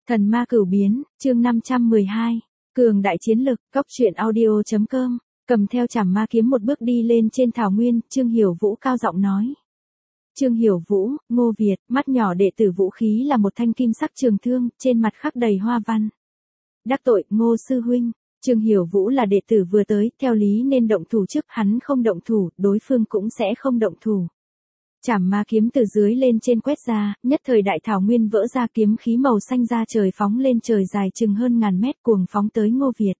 Thần ma cửu biến, chương 512. Cường đại chiến lực, cóc truyện audio.com. Cầm theo chảm ma kiếm một bước đi lên trên thảo nguyên, Trương Hiểu Vũ cao giọng nói. Trương Hiểu Vũ, Ngô Việt, mắt nhỏ đệ tử vũ khí là một thanh kim sắc trường thương, trên mặt khắc đầy hoa văn. Đắc tội, Ngô sư huynh. Trương Hiểu Vũ là đệ tử vừa tới, theo lý nên động thủ trước, hắn không động thủ, đối phương cũng sẽ không động thủ. Chảm ma kiếm từ dưới lên trên quét ra, nhất thời đại thảo nguyên vỡ ra, kiếm khí màu xanh ra trời phóng lên trời dài chừng hơn ngàn mét, cuồng phóng tới Ngô Việt.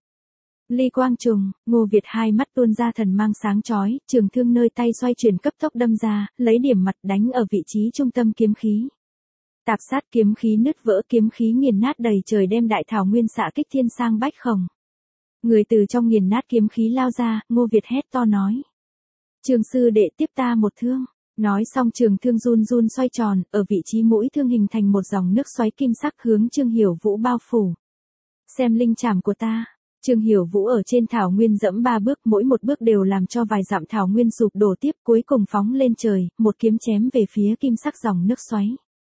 Ly quang trùng, Ngô Việt hai mắt tuôn ra thần mang sáng chói, trường thương nơi tay xoay chuyển cấp tốc đâm ra, lấy điểm mặt đánh ở vị trí trung tâm kiếm khí. Tạp sát, kiếm khí nứt vỡ, kiếm khí nghiền nát đầy trời, đem đại thảo nguyên xạ kích thiên sang bách khổng. Người từ trong nghiền nát kiếm khí lao ra, Ngô Việt hét to nói. Trường sư đệ tiếp ta một thương. Nói xong trường thương run run xoay tròn, ở vị trí mũi thương hình thành một dòng nước xoáy kim sắc hướng Trương Hiểu Vũ bao phủ. Xem linh chảm của ta. Trương Hiểu Vũ ở trên thảo nguyên dẫm 3 bước, mỗi một bước đều làm cho vài dặm thảo nguyên sụp đổ tiếp, cuối cùng phóng lên trời, một kiếm chém về phía kim sắc dòng nước xoáy.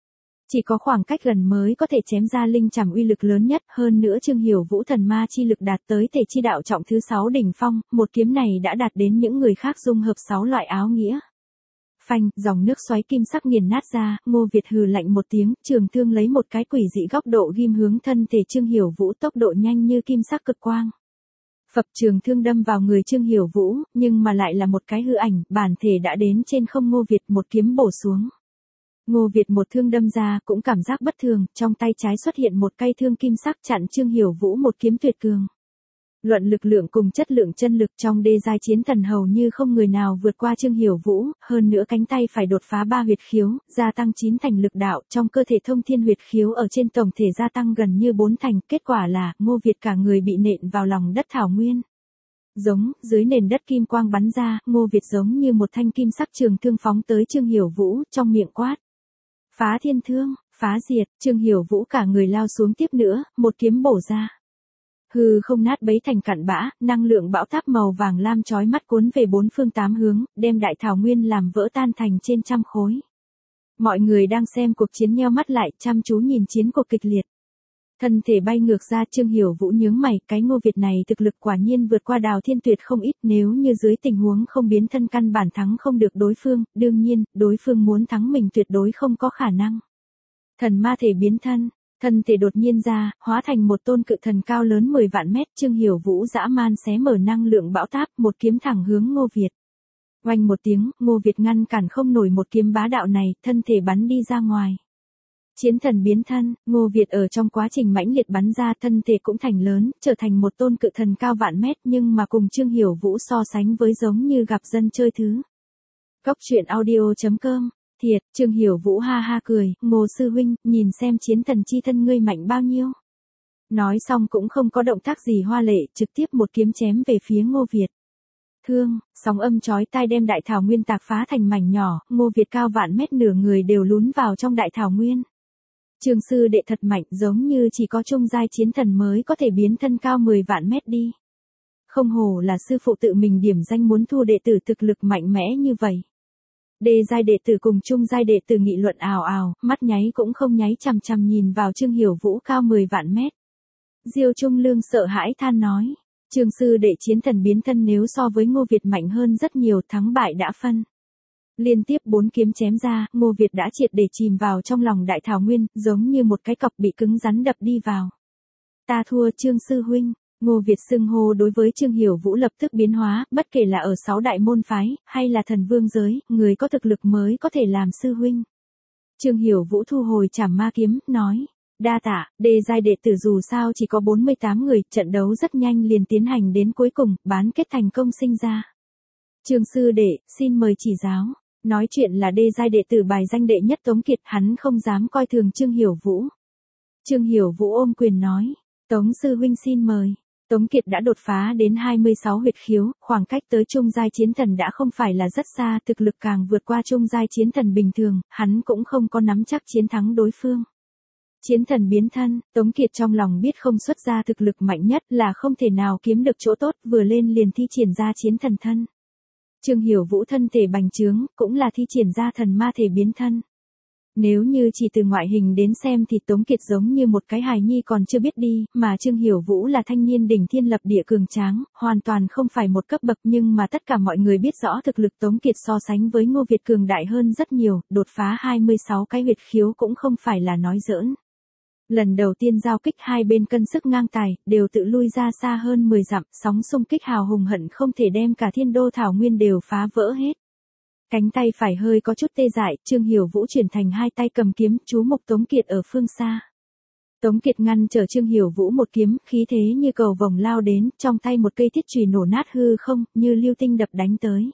Chỉ có khoảng cách gần mới có thể chém ra linh chảm uy lực lớn nhất, hơn nữa Trương Hiểu Vũ thần ma chi lực đạt tới thể chi đạo trọng thứ 6 đỉnh phong, một kiếm này đã đạt đến những người khác dung hợp 6 loại áo nghĩa. Phanh, dòng nước xoáy kim sắc nghiền nát ra, Ngô Việt hừ lạnh một tiếng, trường thương lấy một cái quỷ dị góc độ ghim hướng thân thể Trương Hiểu Vũ, tốc độ nhanh như kim sắc cực quang. Phập, trường thương đâm vào người Trương Hiểu Vũ, nhưng mà lại là một cái hư ảnh, bản thể đã đến trên không. Ngô Việt một kiếm bổ xuống. Ngô Việt một thương đâm ra, cũng cảm giác bất thường, trong tay trái xuất hiện một cây thương kim sắc chặn Trương Hiểu Vũ một kiếm tuyệt cường. Luận lực lượng cùng chất lượng chân lực, trong đê giai chiến thần hầu như không người nào vượt qua Trương Hiểu Vũ, hơn nữa cánh tay phải đột phá 3 huyệt khiếu, gia tăng 9 thành lực đạo, trong cơ thể thông thiên huyệt khiếu ở trên tổng thể gia tăng gần như 4 thành, kết quả là, Ngô Việt cả người bị nện vào lòng đất thảo nguyên. Giống, dưới nền đất kim quang bắn ra, Ngô Việt giống như một thanh kim sắc trường thương phóng tới Trương Hiểu Vũ, trong miệng quát. Phá thiên thương, phá diệt, Trương Hiểu Vũ cả người lao xuống tiếp nữa, một kiếm bổ ra. Hư không nát bấy thành cặn bã, năng lượng bão táp màu vàng lam chói mắt cuốn về bốn phương tám hướng, đem đại thảo nguyên làm vỡ tan thành trên trăm khối. Mọi người đang xem cuộc chiến nheo mắt lại, chăm chú nhìn chiến cuộc kịch liệt. Thân thể bay ngược ra, Trương Hiểu Vũ nhướng mày, cái Ngô Việt này thực lực quả nhiên vượt qua Đào Thiên Tuyệt không ít, nếu như dưới tình huống không biến thân căn bản thắng không được đối phương, đương nhiên, đối phương muốn thắng mình tuyệt đối không có khả năng. Thần ma thể biến thân. Thân thể đột nhiên ra, hóa thành một tôn cự thần cao lớn 10 vạn mét, Trương Hiểu Vũ dã man xé mở năng lượng bão táp, một kiếm thẳng hướng Ngô Việt. Oanh một tiếng, Ngô Việt ngăn cản không nổi một kiếm bá đạo này, thân thể bắn đi ra ngoài. Chiến thần biến thân, Ngô Việt ở trong quá trình mãnh liệt bắn ra, thân thể cũng thành lớn, trở thành một tôn cự thần cao vạn mét, nhưng mà cùng Trương Hiểu Vũ so sánh với giống như gặp dân chơi thứ. Cóc truyện audio.com. Thiệt, Trương Hiểu Vũ ha ha cười, Ngô sư huynh, nhìn xem chiến thần chi thân ngươi mạnh bao nhiêu. Nói xong cũng không có động tác gì hoa lệ, trực tiếp một kiếm chém về phía Ngô Việt. Thương, sóng âm chói tai đem đại thảo nguyên tạc phá thành mảnh nhỏ, Ngô Việt cao vạn mét, nửa người đều lún vào trong đại thảo nguyên. Trương sư đệ thật mạnh, giống như chỉ có trung giai chiến thần mới có thể biến thân cao 10 vạn mét đi. Không hổ là sư phụ tự mình điểm danh muốn thu đệ tử thực lực mạnh mẽ như vậy. Đê giai đệ tử cùng trung giai đệ tử nghị luận ào ào, mắt nháy cũng không nháy chằm chằm nhìn vào Trương Hiểu Vũ cao 10 vạn mét. Diêu Trung Lương sợ hãi than nói, Trương sư đệ chiến thần biến thân nếu so với Ngô Việt mạnh hơn rất nhiều, thắng bại đã phân. Liên tiếp 4 kiếm chém ra, Ngô Việt đã triệt để chìm vào trong lòng đại thảo nguyên, giống như một cái cọc bị cứng rắn đập đi vào. Ta thua Trương sư huynh. Ngô Việt xưng hô đối với Trương Hiểu Vũ lập tức biến hóa, bất kể là ở 6 đại môn phái, hay là thần vương giới, người có thực lực mới có thể làm sư huynh. Trương Hiểu Vũ thu hồi chảm ma kiếm, nói, đa tạ, đê giai đệ tử dù sao chỉ có 48 người, trận đấu rất nhanh liền tiến hành đến cuối cùng, bán kết thành công sinh ra. Trương sư đệ, xin mời chỉ giáo. Nói chuyện là đê giai đệ tử bài danh đệ nhất Tống Kiệt, hắn không dám coi thường Trương Hiểu Vũ. Trương Hiểu Vũ ôm quyền nói, Tống sư huynh xin mời. Tống Kiệt đã đột phá đến 26 huyệt khiếu, khoảng cách tới trung giai chiến thần đã không phải là rất xa, thực lực càng vượt qua trung giai chiến thần bình thường, hắn cũng không có nắm chắc chiến thắng đối phương. Chiến thần biến thân, Tống Kiệt trong lòng biết không xuất ra thực lực mạnh nhất là không thể nào kiếm được chỗ tốt, vừa lên liền thi triển ra chiến thần thân. Trương Hiểu Vũ thân thể bành trướng, cũng là thi triển ra thần ma thể biến thân. Nếu như chỉ từ ngoại hình đến xem thì Tống Kiệt giống như một cái hài nhi còn chưa biết đi, mà Trương Hiểu Vũ là thanh niên đỉnh thiên lập địa cường tráng, hoàn toàn không phải một cấp bậc, nhưng mà tất cả mọi người biết rõ thực lực Tống Kiệt so sánh với Ngô Việt cường đại hơn rất nhiều, đột phá 26 cái huyệt khiếu cũng không phải là nói giỡn. Lần đầu tiên giao kích hai bên cân sức ngang tài, đều tự lui ra xa hơn 10 dặm, sóng xung kích hào hùng hận không thể đem cả Thiên Đô Thảo Nguyên đều phá vỡ hết. Cánh tay phải hơi có chút tê dại, Trương Hiểu Vũ chuyển thành hai tay cầm kiếm, chú mục Tống Kiệt ở phương xa. Tống Kiệt ngăn trở Trương Hiểu Vũ một kiếm, khí thế như cầu vồng lao đến, trong tay một cây thiết chùy nổ nát hư không, như lưu tinh đập đánh tới.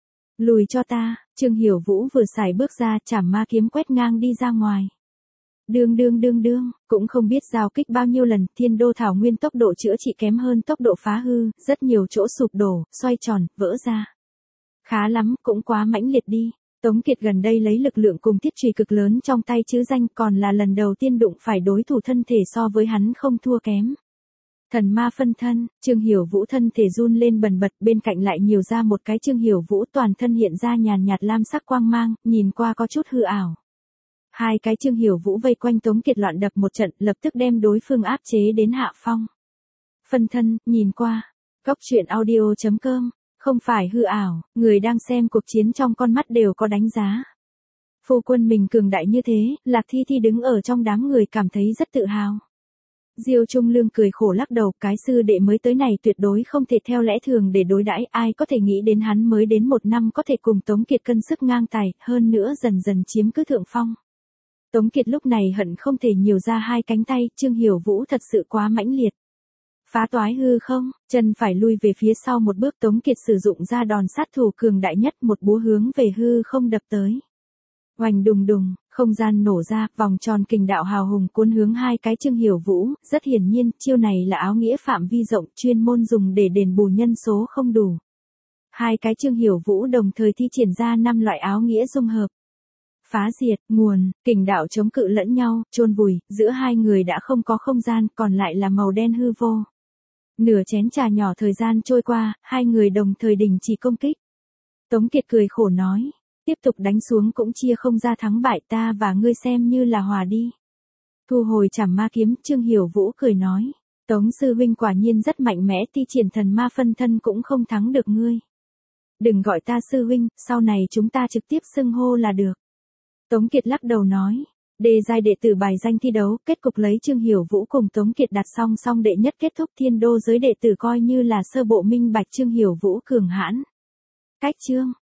Lùi cho ta, Trương Hiểu Vũ vừa xài bước ra, chảm ma kiếm quét ngang đi ra ngoài. Đương, cũng không biết giao kích bao nhiêu lần, Thiên Đô Thảo Nguyên tốc độ chữa trị kém hơn tốc độ phá hư, rất nhiều chỗ sụp đổ, xoay tròn, vỡ ra. Khá lắm, cũng quá mãnh liệt đi. Tống Kiệt gần đây lấy lực lượng cùng thiết chùy cực lớn trong tay chứ danh, còn là lần đầu tiên đụng phải đối thủ thân thể so với hắn không thua kém. Thần ma phân thân, Trương Hiểu Vũ thân thể run lên bần bật, bên cạnh lại nhiều ra một cái Trương Hiểu Vũ toàn thân hiện ra nhàn nhạt lam sắc quang mang, nhìn qua có chút hư ảo. Hai cái Trương Hiểu Vũ vây quanh Tống Kiệt loạn đập một trận, lập tức đem đối phương áp chế đến hạ phong. Phân thân, nhìn qua. Góc truyện audio.com. Không phải hư ảo, người đang xem cuộc chiến trong con mắt đều có đánh giá. Phu quân mình cường đại như thế, Lạc Thi Thi đứng ở trong đám người cảm thấy rất tự hào. Diêu Trung Lương cười khổ lắc đầu, cái sư đệ mới tới này tuyệt đối không thể theo lẽ thường để đối đãi, ai có thể nghĩ đến hắn mới đến 1 năm có thể cùng Tống Kiệt cân sức ngang tài, hơn nữa dần dần chiếm cứ thượng phong. Tống Kiệt lúc này hận không thể nhiều ra hai cánh tay, Trương Hiểu Vũ thật sự quá mãnh liệt. Phá toái hư không, chân phải lui về phía sau một bước, Tống Kiệt sử dụng ra đòn sát thủ cường đại nhất, một búa hướng về hư không đập tới. Oành đùng đùng, không gian nổ ra, vòng tròn kình đạo hào hùng cuốn hướng hai cái Trương Hiểu Vũ, rất hiển nhiên, chiêu này là áo nghĩa phạm vi rộng, chuyên môn dùng để đền bù nhân số không đủ. Hai cái Trương Hiểu Vũ đồng thời thi triển ra 5 loại áo nghĩa dung hợp. Phá diệt, nguồn, kình đạo chống cự lẫn nhau, chôn vùi, giữa hai người đã không có không gian, còn lại là màu đen hư vô. Nửa chén trà nhỏ thời gian trôi qua, hai người đồng thời đình chỉ công kích. Tống Kiệt cười khổ nói, tiếp tục đánh xuống cũng chia không ra thắng bại, ta và ngươi xem như là hòa đi. Thu hồi chảm ma kiếm, Trương Hiểu Vũ cười nói, Tống sư huynh quả nhiên rất mạnh mẽ, thi triển thần ma phân thân cũng không thắng được ngươi. Đừng gọi ta sư huynh, sau này chúng ta trực tiếp xưng hô là được. Tống Kiệt lắc đầu nói, đề giai đệ tử bài danh thi đấu, kết cục lấy Trương Hiểu Vũ cùng Tống Kiệt đặt song song đệ nhất kết thúc, Thiên Đô giới đệ tử coi như là sơ bộ minh bạch Trương Hiểu Vũ cường hãn. Cách chương